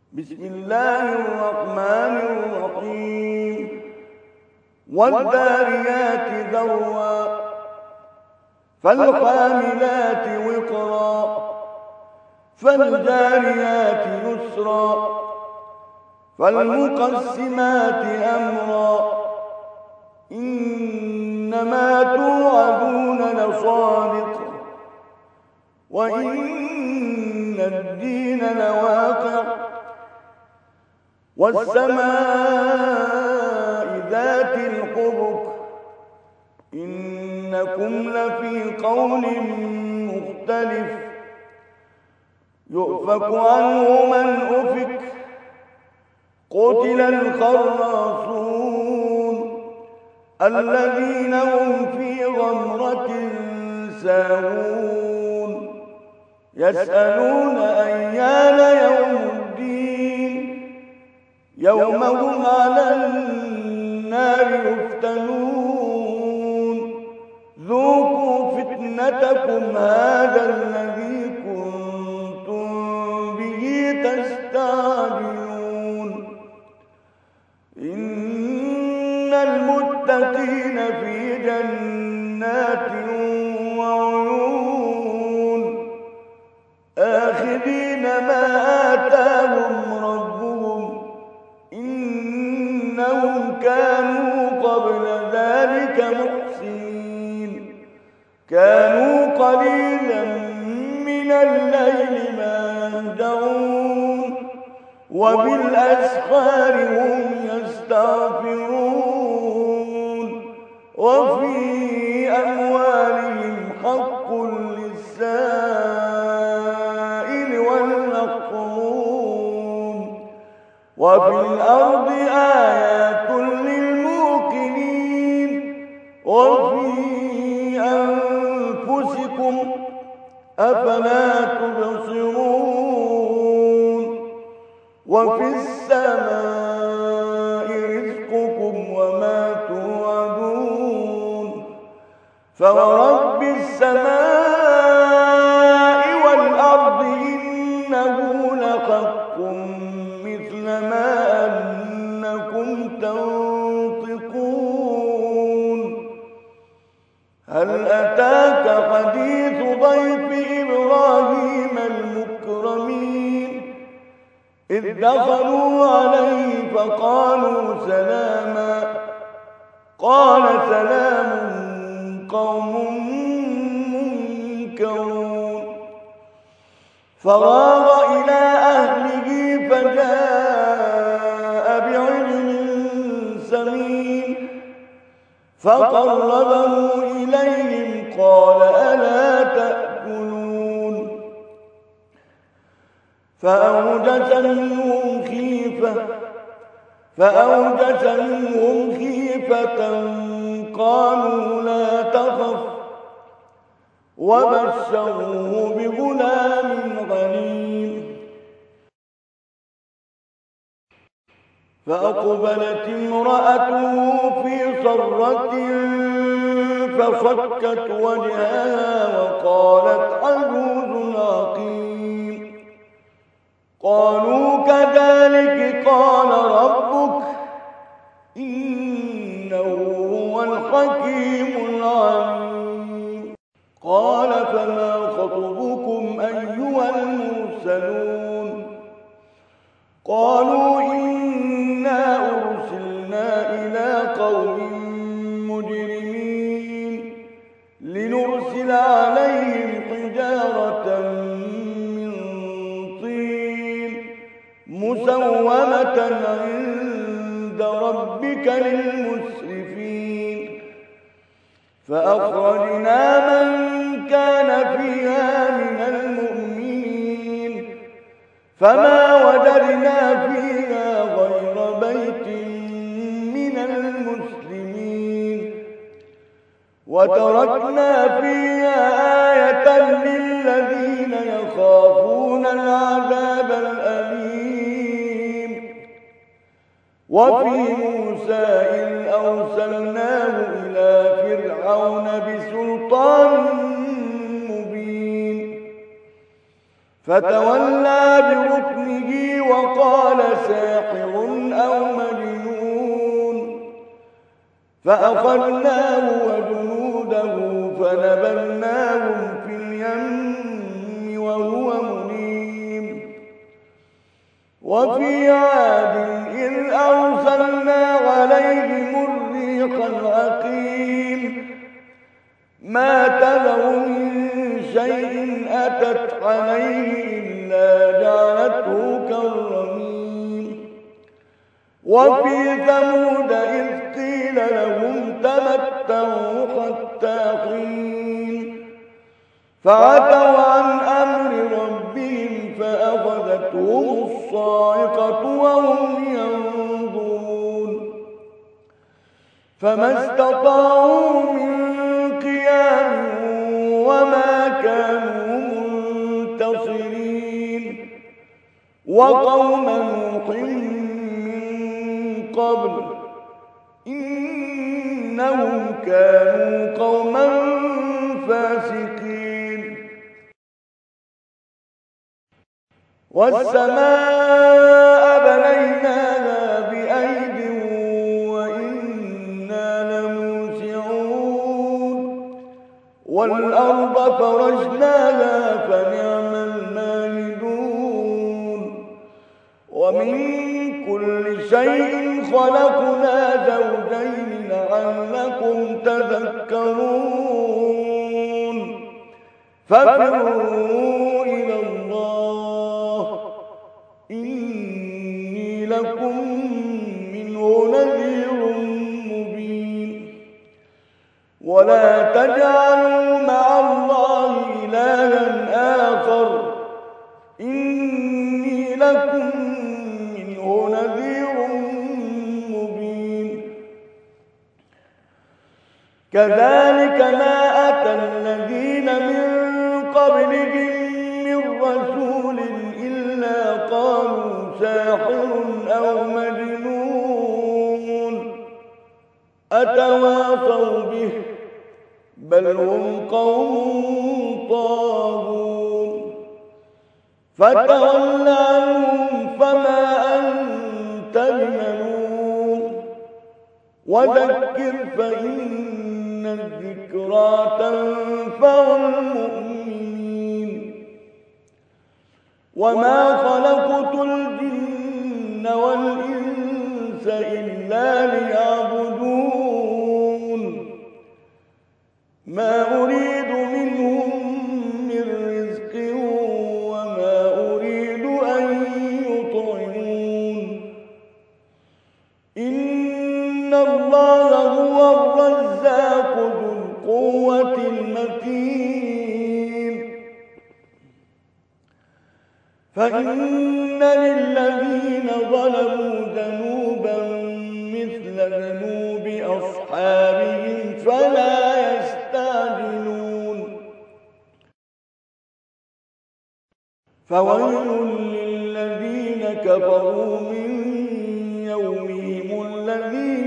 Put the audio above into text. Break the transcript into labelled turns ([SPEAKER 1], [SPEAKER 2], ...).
[SPEAKER 1] بسم الله الرحمن الرحيم والذاريات ذروا فالحاملات وقرا فالجاريات يسرا فالمقسمات أمرا إنما توعدون لصادق وإن الدين لواقع والسماء ذات الحبك إنكم لفي قول مختلف يؤفك عنه من أفك قتل الخراصون الذين هم في غمرة ساهون يسألون أيان يوم الدين يوم هم على النار يفتنون ذوقوا فتنتكم هذا الذي كنتم به تستعجلون إن المتقين في جنات وعيون آخذين ما آتاهم ربهم إنهم كانوا قبل ذلك محسنين كانوا قليلا من الليل ما يهجعون وبالأسحار هم يستغفرون وفي أموالهم حق للسائل والمحروم وفي الأرض آيات للموقنين وفي أنفسكم أفلا تبصرون وفي السماء رزقكم وما توعدون فورب السماء والأرض إنه لحق مثل ما أنكم تنطقون هل أتاك حديث ضيف إبراهيم المكرمين إذ دخلوا عليه فقالوا سلاما قال سلام قوم منكرون فراغ إلى أهله فجاء بعجل سمين فقربه إليهم قال ألا تأكلون فأوجس منهم خيفة قالوا لا تخف وبشروه بغلام عليم فأقبلت امرأته في صرة فصكت وجهها وقالت عجوز عقيم قالوا كذلك قال ربك إنه هو الحكيم العليم قال فما خطبكم أيها المرسلون قالوا إنا أرسلنا إلى قوم مجرمين لنرسل عليهم حجارة من طين مسومة عند ربك للمسرفين فأخرجنا من كان فيها من المؤمنين فما وجدنا فيها غير بيت من المسلمين وتركنا فيها آية للذين يخافون العذاب الأليم وفي موسى إذ أرسلناه إلى فرعون بسلطان مبين فتولى بركنه وقال ساحر أو مجنون فأخذناه وجنوده فنبذناهم في اليم وهو مليم وفي عاد إذ أرسلنا عليهم الريح العقيم ما تذر من شيء أتت عليه إلا جعلته كالرميم وفي ثمود إذ قيل لهم تمتعوا حتى حين فعتوا عن أمر ربهم فأخذتهم الصاعقة وهم ينظرون فما استطاعوا من قيام وما كانوا منتصرين وقوم نوح من قبل إنهم كانوا قوما فاسقين والسماء بنيناها بأيد وإنا لموسعون والأرض فرشناها فنعم الماهدون ومن كل شيء خلقنا زوجين لعلكم تذكرون ففروا إلى الله إني لكم منه نذير مبين ولا تجعلوا مع الله إلها آخر إني لكم منه نذير مبين كذلك ما أتى الذين من قبلهم من رسول إلا قالوا ساحر أو مجنون أتواصوا به بل هم قوم طاغون فتول عنهم فما أنت بملوم وذكر فإن الذكرى تنفع المؤمنين وما خلقت الجن والإنس إلا ليعبدون ما أريد منهم من رزق وما أريد أن يطعمون إن الله هو الرزاق ذو القوة المتين فإن للذين ظلموا ذنوبا مثل ذنوب أصحابهم فلا يستعجلون فويل للذين كفروا من يومهم الذي